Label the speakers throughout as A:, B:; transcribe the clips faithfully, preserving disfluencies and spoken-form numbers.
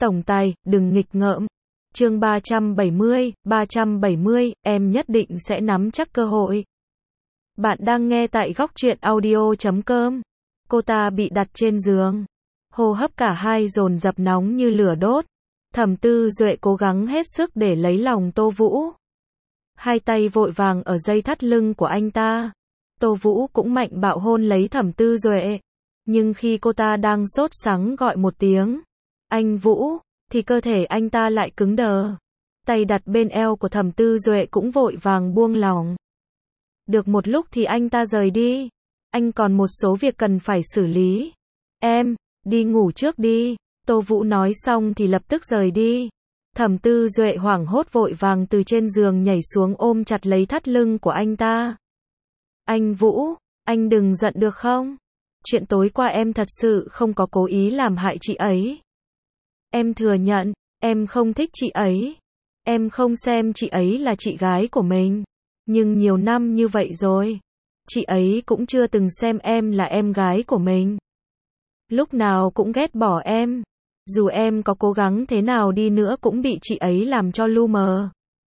A: Tổng tài, đừng nghịch ngợm. Chương ba trăm bảy mươi, ba trăm bảy mươi, em nhất định sẽ nắm chắc cơ hội. Bạn đang nghe tại góc truyện audio chấm com. Cô ta bị đặt trên giường. Hô hấp cả hai dồn dập nóng như lửa đốt. Thẩm Tư Duệ cố gắng hết sức để lấy lòng Tô Vũ. Hai tay vội vàng ở dây thắt lưng của anh ta. Tô Vũ cũng mạnh bạo hôn lấy Thẩm Tư Duệ. Nhưng khi cô ta đang sốt sắng gọi một tiếng anh Vũ, thì cơ thể anh ta lại cứng đờ. Tay đặt bên eo của Thẩm Tư Duệ cũng vội vàng buông lỏng. Được một lúc thì anh ta rời đi. Anh còn một số việc cần phải xử lý. Em, đi ngủ trước đi. Tô Vũ nói xong thì lập tức rời đi. Thẩm Tư Duệ hoảng hốt vội vàng từ trên giường nhảy xuống ôm chặt lấy thắt lưng của anh ta. Anh Vũ, anh đừng giận được không? Chuyện tối qua em thật sự không có cố ý làm hại chị ấy. Em thừa nhận, em không thích chị ấy. Em không xem chị ấy là chị gái của mình. Nhưng nhiều năm như vậy rồi, chị ấy cũng chưa từng xem em là em gái của mình. Lúc nào cũng ghét bỏ em. Dù em có cố gắng thế nào đi nữa cũng bị chị ấy làm cho lu mờ.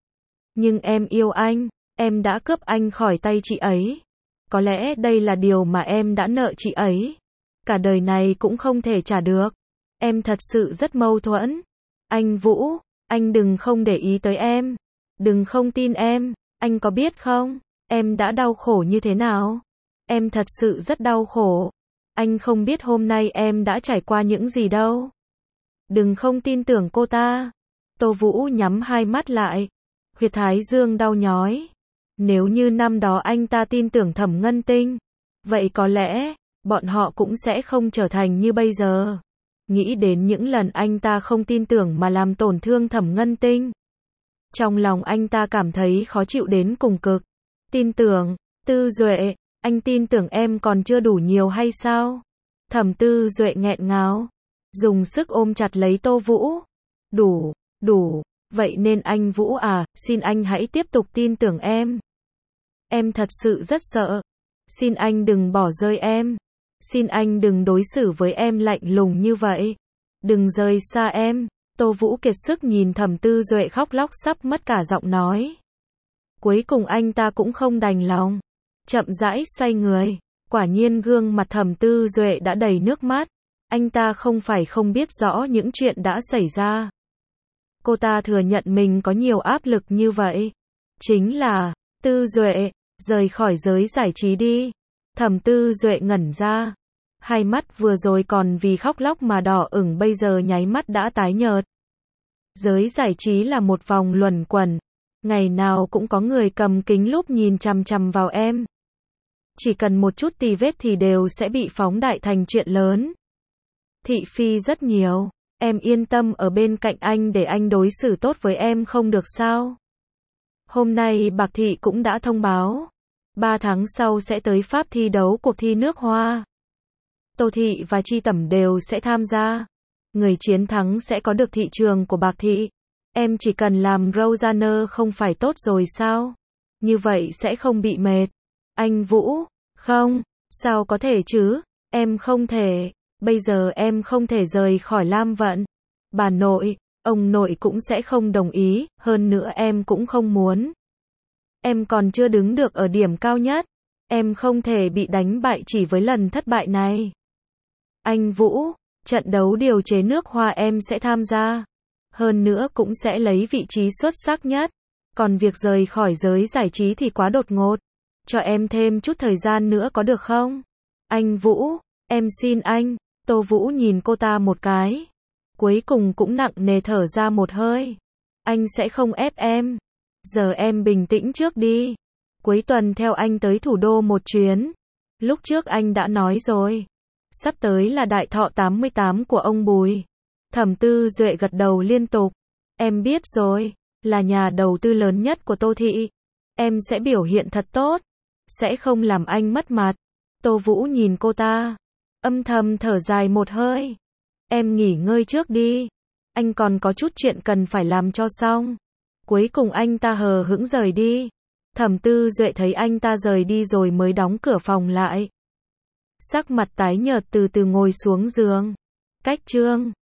A: Nhưng em yêu anh, em đã cướp anh khỏi tay chị ấy. Có lẽ đây là điều mà em đã nợ chị ấy. Cả đời này cũng không thể trả được. Em thật sự rất mâu thuẫn. Anh Vũ, anh đừng không để ý tới em. Đừng không tin em. Anh có biết không, em đã đau khổ như thế nào? Em thật sự rất đau khổ. Anh không biết hôm nay em đã trải qua những gì đâu. Đừng không tin tưởng cô ta. Tô Vũ nhắm hai mắt lại. Huyệt thái dương đau nhói. Nếu như năm đó anh ta tin tưởng Thẩm Ngân Tinh, vậy có lẽ, bọn họ cũng sẽ không trở thành như bây giờ. Nghĩ đến những lần anh ta không tin tưởng mà làm tổn thương Thẩm Ngân Tinh. Trong lòng anh ta cảm thấy khó chịu đến cùng cực. Tin tưởng, Tư Duệ, anh tin tưởng em còn chưa đủ nhiều hay sao? Thẩm Tư Duệ nghẹn ngào, dùng sức ôm chặt lấy Tô Vũ. Đủ, đủ, vậy nên anh Vũ à, xin anh hãy tiếp tục tin tưởng em. Em thật sự rất sợ. Xin anh đừng bỏ rơi em. Xin anh đừng đối xử với em lạnh lùng như vậy. Đừng rời xa em. Tô Vũ kiệt sức nhìn Thẩm Tư Duệ khóc lóc sắp mất cả giọng nói. Cuối cùng anh ta cũng không đành lòng. Chậm rãi xoay người. Quả nhiên gương mặt Thẩm Tư Duệ đã đầy nước mắt. Anh ta không phải không biết rõ những chuyện đã xảy ra. Cô ta thừa nhận mình có nhiều áp lực như vậy. Chính là, Tư Duệ, rời khỏi giới giải trí đi. Thẩm Tư Duệ ngẩn ra. Hai mắt vừa rồi còn vì khóc lóc mà đỏ ửng bây giờ nháy mắt đã tái nhợt. Giới giải trí là một vòng luẩn quẩn. Ngày nào cũng có người cầm kính lúp nhìn chằm chằm vào em. Chỉ cần một chút tì vết thì đều sẽ bị phóng đại thành chuyện lớn. Thị phi rất nhiều. Em yên tâm ở bên cạnh anh để anh đối xử tốt với em không được sao? Hôm nay Bạc Thị cũng đã thông báo. Ba tháng sau sẽ tới Pháp thi đấu cuộc thi nước hoa. Tô Thị và Chi Tẩm đều sẽ tham gia. Người chiến thắng sẽ có được thị trường của Bạc Thị. Em chỉ cần làm Rosanna không phải tốt rồi sao? Như vậy sẽ không bị mệt. Anh Vũ, không, sao có thể chứ? Em không thể. Bây giờ em không thể rời khỏi Lam Vận. Bà nội, ông nội cũng sẽ không đồng ý, hơn nữa em cũng không muốn. Em còn chưa đứng được ở điểm cao nhất. Em không thể bị đánh bại chỉ với lần thất bại này. Anh Vũ, trận đấu điều chế nước hoa em sẽ tham gia. Hơn nữa cũng sẽ lấy vị trí xuất sắc nhất. Còn việc rời khỏi giới giải trí thì quá đột ngột. Cho em thêm chút thời gian nữa có được không? Anh Vũ, em xin anh. Tô Vũ nhìn cô ta một cái. Cuối cùng cũng nặng nề thở ra một hơi. Anh sẽ không ép em. Giờ em bình tĩnh trước đi. Cuối tuần theo anh tới thủ đô một chuyến. Lúc trước anh đã nói rồi. Sắp tới là đại thọ tám mươi tám của ông Bùi. Thẩm Tư Duệ gật đầu liên tục. Em biết rồi. Là nhà đầu tư lớn nhất của Tô Thị. Em sẽ biểu hiện thật tốt. Sẽ không làm anh mất mặt. Tô Vũ nhìn cô ta. Âm thầm thở dài một hơi. Em nghỉ ngơi trước đi. Anh còn có chút chuyện cần phải làm cho xong. Cuối cùng anh ta hờ hững rời đi. Thẩm Tư Duệ thấy anh ta rời đi rồi mới đóng cửa phòng lại. Sắc mặt tái nhợt từ từ ngồi xuống giường. Cách chương